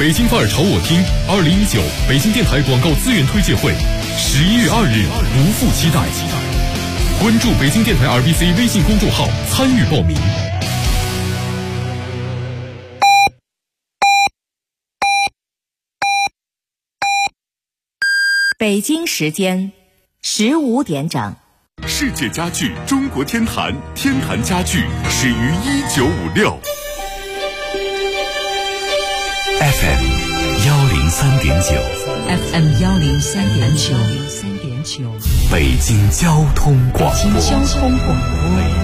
北京范儿朝我听2019北京电台广告资源推介会，11月2日不负期待。关注北京电台 RBC 微信公众号参与报名。 北京时间15点整。 世界家具中国天坛，天坛家具始于1956。 FM 103.9 FM 103.9 北京交通广播。 北京交通广播。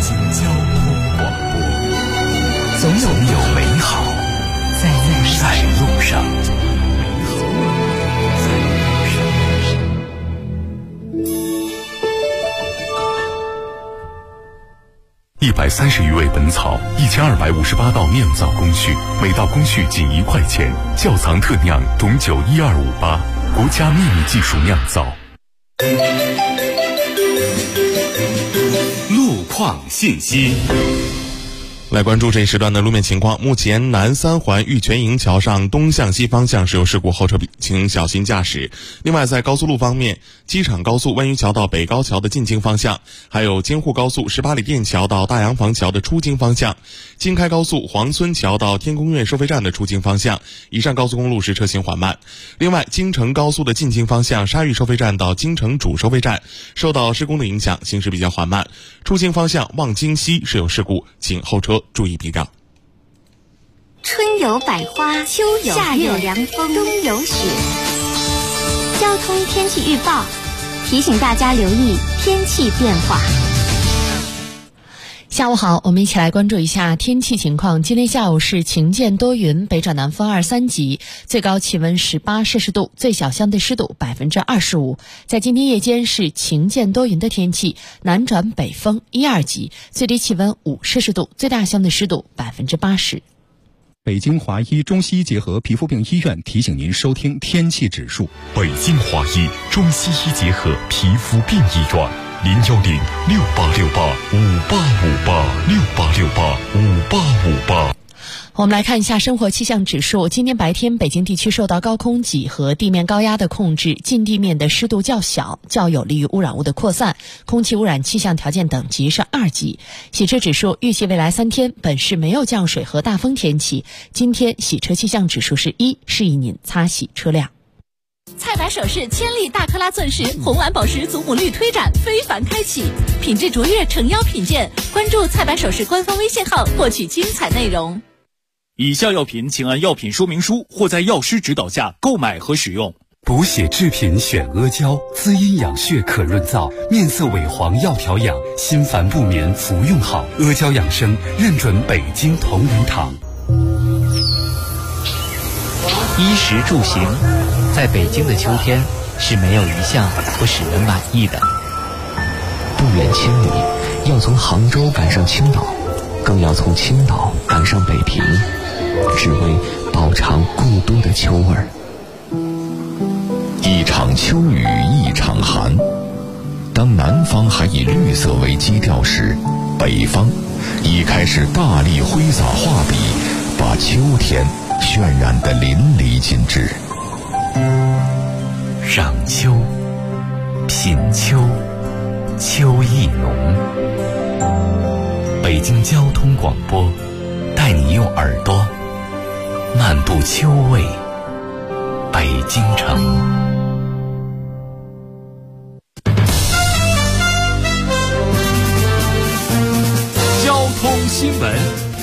总有美好在路上。130余味本草，1258道酿造工序，每道工序仅1块钱。窖藏特酿董酒12588，国家秘密技术酿造。 路况信息。 来关注这一时段的路面情况。目前南三环玉泉营桥上东向西方向是有事故，后车请小心驾驶。另外在高速路方面，机场高速万余桥到北高桥的进京方向，还有京沪高速18里店桥到大洋房桥的出京方向，京开高速黄村桥到天宫苑收费站的出京方向，以上高速公路是车行缓慢。另外京承高速的进京方向沙峪收费站到京承主收费站受到施工的影响，行驶比较缓慢。出京方向望京西是有事故，请后车注意避让。 春有百花，秋有夏有凉风，冬有雪。交通天气预报提醒大家留意天气变化。 下午好，我们一起来关注一下天气情况。今天下午是晴间多云，北转南风2、3级，最高气温18摄氏度，最小相对湿度25%。在今天夜间是晴间多云的天气，南转北风1、2级，最低气温5摄氏度，最大相对湿度80%。 北京华医中西医结合皮肤病医院提醒您收听天气指数。 北京华医中西医结合皮肤病医院，010-6868-5858，6868-5858。 我们来看一下生活气象指数。今天白天北京地区受到高空脊和地面高压的控制，近地面的湿度较小，较有利于污染物的扩散，空气污染气象条件等级是2级。洗车指数预计未来3天本市没有降水和大风天气，今天洗车气象指数是1，示意您擦洗车辆。 菜百首饰千粒大克拉钻石红丸宝石祖母绿推展非凡开启，品质卓越诚邀品鉴，关注菜百首饰官方微信号获取精彩内容。 以下药品请按药品说明书或在药师指导下购买和使用。 补血制品选阿胶，滋阴养血可润燥，面色萎黄要调养，心烦不眠服用好。阿胶养生认准北京同仁堂。 衣食住行，在北京的秋天是没有一项不使人满意的。 不远千里，要从杭州赶上青岛，更要从青岛赶上北平，只为饱尝故都的秋味儿。一场秋雨一场寒，当南方还以绿色为基调时，北方已开始大力挥洒画笔，把秋天渲染得淋漓尽致。 赏秋，品秋，秋意浓。北京交通广播带你用耳朵漫步秋味北京城。 交通新闻。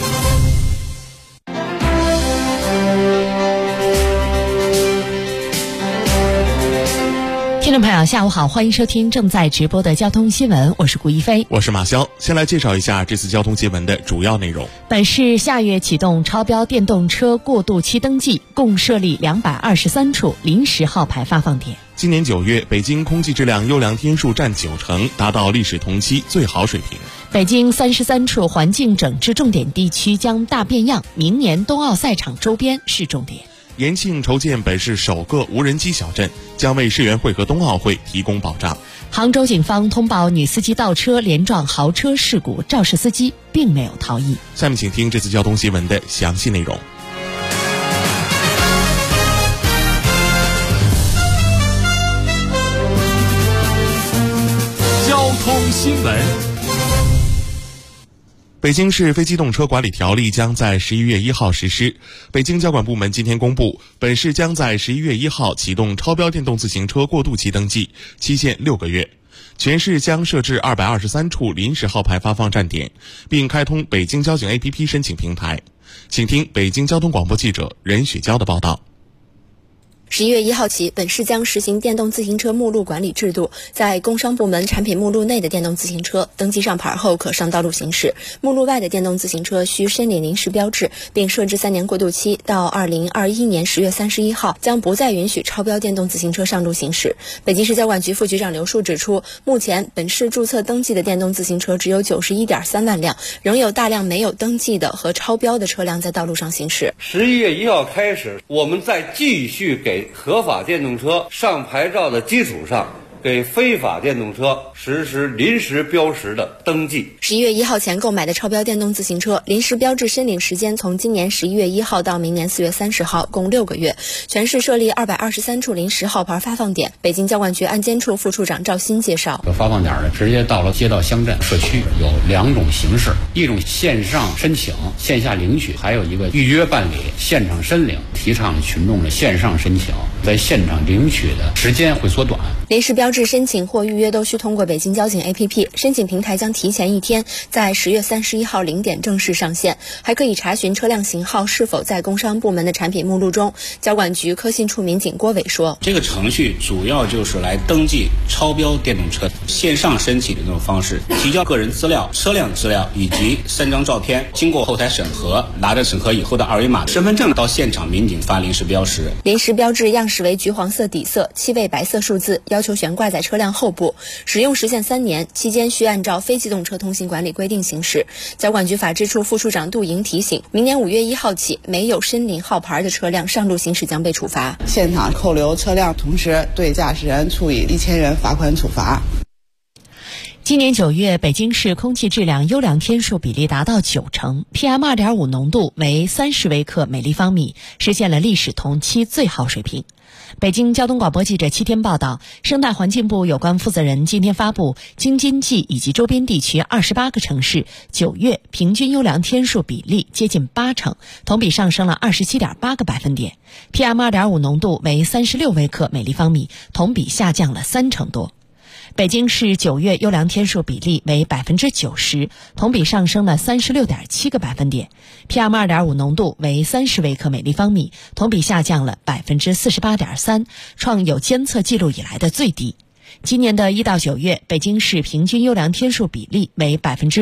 听众朋友下午好，欢迎收听正在直播的交通新闻，我是顾一飞， 我是马潇。先来介绍一下这次交通新闻的主要内容。 本市下月启动超标电动车过渡期登记，共设立223处临时号牌发放点。 今年9月，北京空气质量优良天数占90%，达到历史同期最好水平。 北京33处环境整治重点地区将大变样，明年冬奥赛场周边是重点。 延庆筹建本市首个无人机小镇，将为世园会和冬奥会提供保障。 杭州警方通报女司机倒车连撞豪车事故，肇事司机并没有逃逸。 下面请听这次交通新闻的详细内容。 北京市非机动车管理条例将在11月1号实施。北京交管部门今天公布，本市将在11月1号启动超标电动自行车过渡期登记，期限6个月。全市将设置223处临时号牌发放站点，并开通北京交警 APP 申请平台。请听北京交通广播记者任雪娇的报道。 11月1号起，本市将实行电动自行车目录管理制度，在工商部门产品目录内的电动自行车登记上牌后可上道路行驶，目录外的电动自行车需申领临时标志，并设置3年过渡期，到2021年10月31号将不再允许超标电动自行车上路行驶。北京市交管局副局长刘树指出，目前本市注册登记的电动自行车只有91.3万辆，仍有大量没有登记的和超标的车辆在道路上行驶。 11月1号开始，我们再继续给合法电动车上牌照的基础上，给非法电动车实施临时标识的登记。 11月1号前购买的超标电动自行车临时标志申领时间从今年11月1号到明年4月30号，共6个月。全市设立223处临时号牌发放点。北京交管局安监处副处长赵鑫介绍， 发放点呢，直接到了街道、乡镇、社区，有2种形式，一种线上申请、线下领取，还有一个预约办理、现场申领。提倡群众的线上申请，在现场领取的时间会缩短。 临时标志申请或预约都需通过北京交警 APP， 申请平台将提前1天，在10月31号0点正式上线。还可以查询车辆型号是否在工商部门的产品目录中。交管局科信处民警郭伟说， 这个程序主要就是来登记超标电动车，线上申请的这种方式，提交个人资料、车辆资料以及3张照片，经过后台审核，拿着审核以后的2维码身份证到现场民警发临时标识。 临时标志样式为橘黄色底色，7位白色数字，要求悬挂在车辆后部，使用时限3年，期间需按照非机动车通行管理规定行驶。交管局法制处副处长杜莹提醒，明年5月1号起，没有申领号牌的车辆上路行驶将被处罚， 现场扣留车辆，同时对驾驶人处以1000元罚款处罚。 今年9月，北京市空气质量优良天数比例达到90%， PM2.5 浓度为30微克每立方米，实现了历史同期最好水平。北京交通广播记者7天报道，生态环境部有关负责人今天发布，京津冀以及周边地区28个城市9月平均优良天数比例接近80%，同比上升了27.8个百分点。PM2.5 浓度为36微克每立方米，同比下降了30%多。北京市9月优良天数比例为90%，同比上升了36.7个百分点。PM2.5 浓度为30微克每立方米，同比下降了48.3%，创有监测记录以来的最低。今年的1到9月，北京市平均优良天数比例为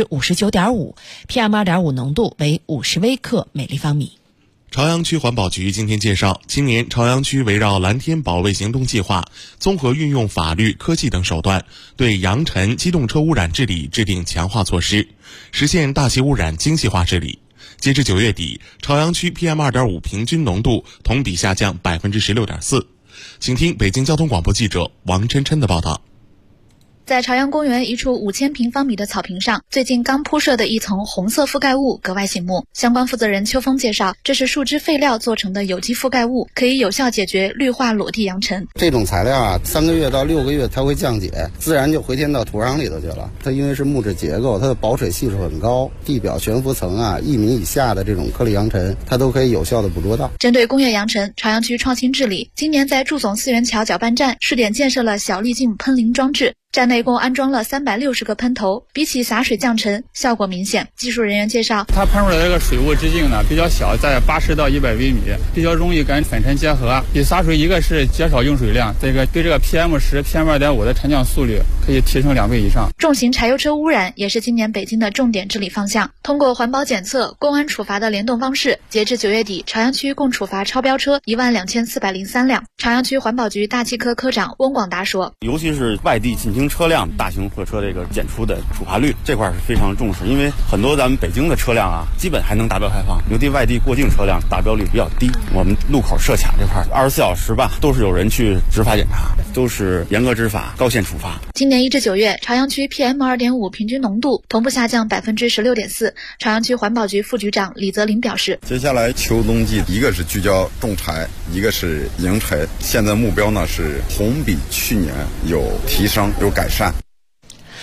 59.5%， PM2.5 浓度为50微克每立方米。 朝阳区环保局今天介绍，今年朝阳区围绕蓝天保卫行动计划，综合运用法律、科技等手段，对扬尘、机动车污染治理制定强化措施，实现大气污染精细化治理。截至9月底，朝阳区 PM2.5 平均浓度同比下降 16.4%。请听北京交通广播记者王琛琛的报道。 在朝阳公园一处5000平方米的草坪上，最近刚铺设的一层红色覆盖物格外醒目。相关负责人邱峰介绍，这是树枝废料做成的有机覆盖物，可以有效解决绿化裸地扬尘。 这种材料啊，3个月到6个月它会降解，自然就回填到土壤里头去了。它因为是木质结构，它的保水系数很高，地表悬浮层啊1米以下的这种颗粒扬尘，它都可以有效的捕捉到。 针对工业扬尘，朝阳区创新治理，今年在祝总四元桥搅拌站试点建设了小粒径喷淋装置。站内共安装了360个喷头，比起洒水降尘效果明显。技术人员介绍， 它喷出来的这个水雾直径呢比较小，在80到100微米，比较容易跟粉尘结合。比洒水一个是减少用水量，这个对这个 PM10、PM2.5 的沉降速率可以提升2倍以上。 重型柴油车污染也是今年北京的重点治理方向。通过环保检测、公安处罚的联动方式，截至9月底，朝阳区共处罚超标车12403辆。朝阳区环保局大气科科长翁广达说， 尤其是外地进京车辆、大型货车这个检出的处罚率这块是非常重视，因为很多咱们北京的车辆啊，基本还能达标排放，尤其外地过境车辆达标率比较低。我们路口设卡这块24小时吧，都是有人去执法检查，都是严格执法、高限处罚。 今年1至9月，朝阳区 PM2.5 平均浓度同步下降16.4%。朝阳区环保局副局长李泽林表示， 接下来秋冬季，一个是聚焦种柴，一个是迎柴，现在目标呢是同比去年有提升、有改善。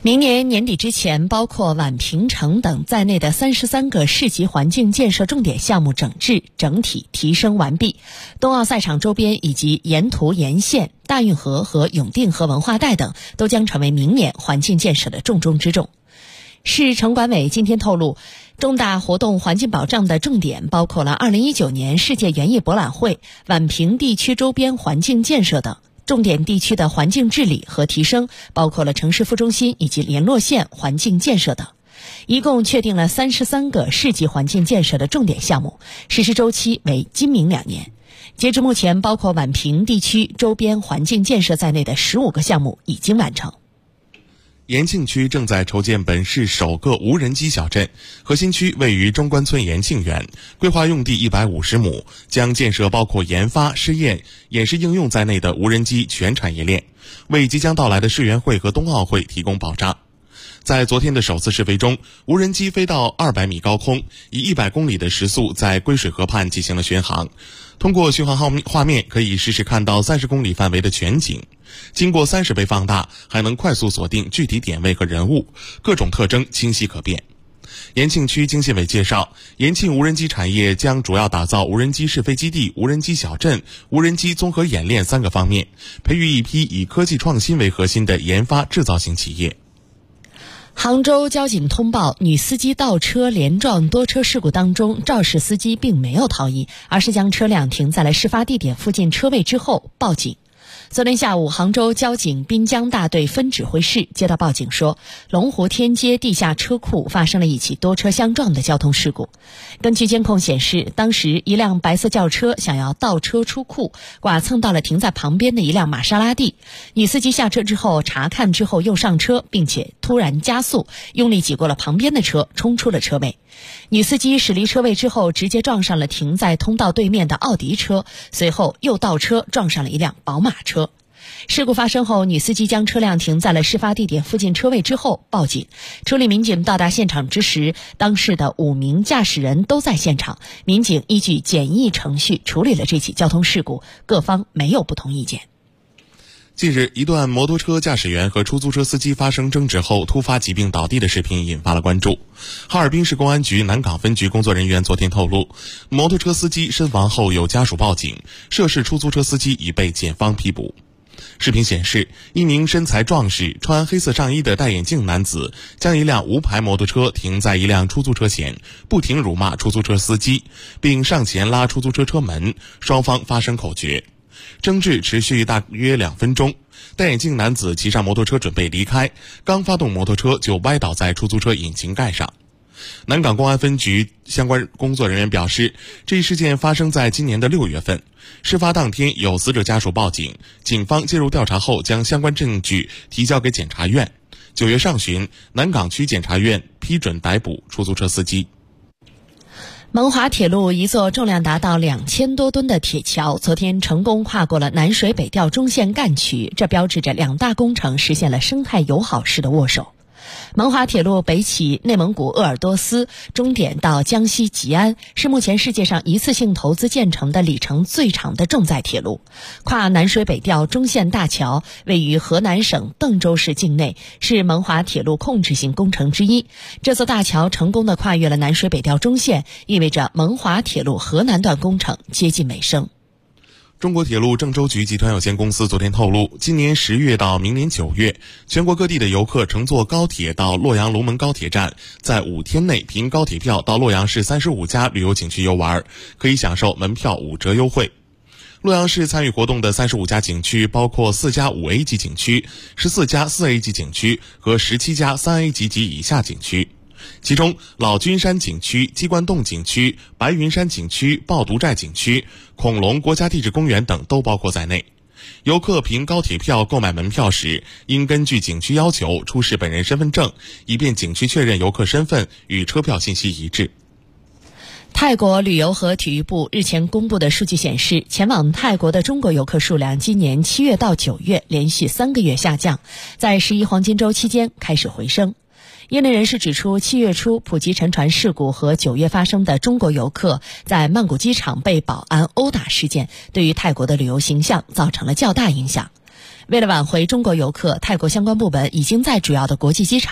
明年年底之前，包括宛平城等在内的33个市级环境建设重点项目整治整体提升完毕。冬奥赛场周边以及沿途沿线、大运河和永定河文化带等都将成为明年环境建设的重中之重。市城管委今天透露，重大活动环境保障的重点包括了2019年世界园艺博览会、宛平地区周边环境建设等。重点地区的环境治理和提升包括了城市副中心以及联络县环境建设等，一共确定了33个市级环境建设的重点项目，实施周期为今明2年。截至目前，包括宛平地区周边环境建设在内的15个项目已经完成。 延庆区正在筹建本市首个无人机小镇，核心区位于中关村延庆园，规划用地150亩，将建设包括研发、试验、演示应用在内的无人机全产业链，为即将到来的世园会和冬奥会提供保障。在昨天的首次试飞中，无人机飞到200米高空，以100公里的时速在归水河畔进行了巡航。通过巡航画面，可以实时看到30公里范围的全景。经过30倍放大，还能快速锁定具体点位和人物，各种特征清晰可辨。延庆区经信委介绍，延庆无人机产业将主要打造无人机试飞基地、无人机小镇、无人机综合演练3个方面，培育一批以科技创新为核心的研发制造型企业。 杭州交警通报，女司机倒车连撞多车事故当中，肇事司机并没有逃逸，而是将车辆停在了事发地点附近车位之后报警。昨天下午，杭州交警滨江大队分指挥室接到报警说，龙湖天街地下车库发生了一起多车相撞的交通事故。根据监控显示，当时一辆白色轿车想要倒车出库，剐蹭到了停在旁边的一辆玛莎拉蒂。女司机下车之后查看之后又上车，并且突然加速，用力挤过了旁边的车，冲出了车位。女司机驶离车位之后，直接撞上了停在通道对面的奥迪车，随后又倒车撞上了一辆宝马车。事故发生后，女司机将车辆停在了事发地点附近车位之后报警。处理民警到达现场之时，当时的5名驾驶人都在现场，民警依据简易程序处理了这起交通事故，各方没有不同意见。 近日，一段摩托车驾驶员和出租车司机发生争执后突发疾病倒地的视频引发了关注。哈尔滨市公安局南岗分局工作人员昨天透露，摩托车司机身亡后有家属报警，涉事出租车司机已被检方批捕。视频显示，一名身材壮实、穿黑色上衣的戴眼镜男子将一辆无牌摩托车停在一辆出租车前，不停辱骂出租车司机，并上前拉出租车车门，双方发生口角。争执持续大约2分钟，戴眼镜男子骑上摩托车准备离开，刚发动摩托车就歪倒在出租车引擎盖上。南岗公安分局相关工作人员表示，这一事件发生在今年的6月份，事发当天有死者家属报警，警方介入调查后将相关证据提交给检察院。9月上旬，南岗区检察院批准逮捕出租车司机。 蒙华铁路一座重量达到2000多吨的铁桥，昨天成功跨过了南水北调中线干渠，这标志着2大工程实现了生态友好式的握手。蒙华铁路北起内蒙古鄂尔多斯，终点到江西吉安，是目前世界上一次性投资建成的里程最长的重载铁路。跨南水北调中线大桥位于河南省邓州市境内，是蒙华铁路控制性工程之一。这座大桥成功地跨越了南水北调中线，意味着蒙华铁路河南段工程接近尾声。 中国铁路郑州局集团有限公司昨天透露，今年10月到明年9月，全国各地的游客乘坐高铁到洛阳龙门高铁站，在5天内凭高铁票到洛阳市35家旅游景区游玩，可以享受门票5折优惠。洛阳市参与活动的35家景区包括4家5A 级景区、14家4A 级景区和17家3A 级及以下景区。其中老君山景区、鸡冠洞景区、白云山景区、抱犊寨景区、恐龙国家地质公园等都包括在内。游客凭高铁票购买门票时，应根据景区要求出示本人身份证，以便景区确认游客身份与车票信息一致。 泰国旅游和体育部日前公布的数据显示，前往泰国的中国游客数量今年7月到9月连续3个月下降，在11黄金周期间开始回升。业内人士指出，7月初普吉沉船事故和9月发生的中国游客在曼谷机场被保安殴打事件，对于泰国的旅游形象造成了较大影响。 为了挽回中国游客，泰国相关部门已经在主要的国际机场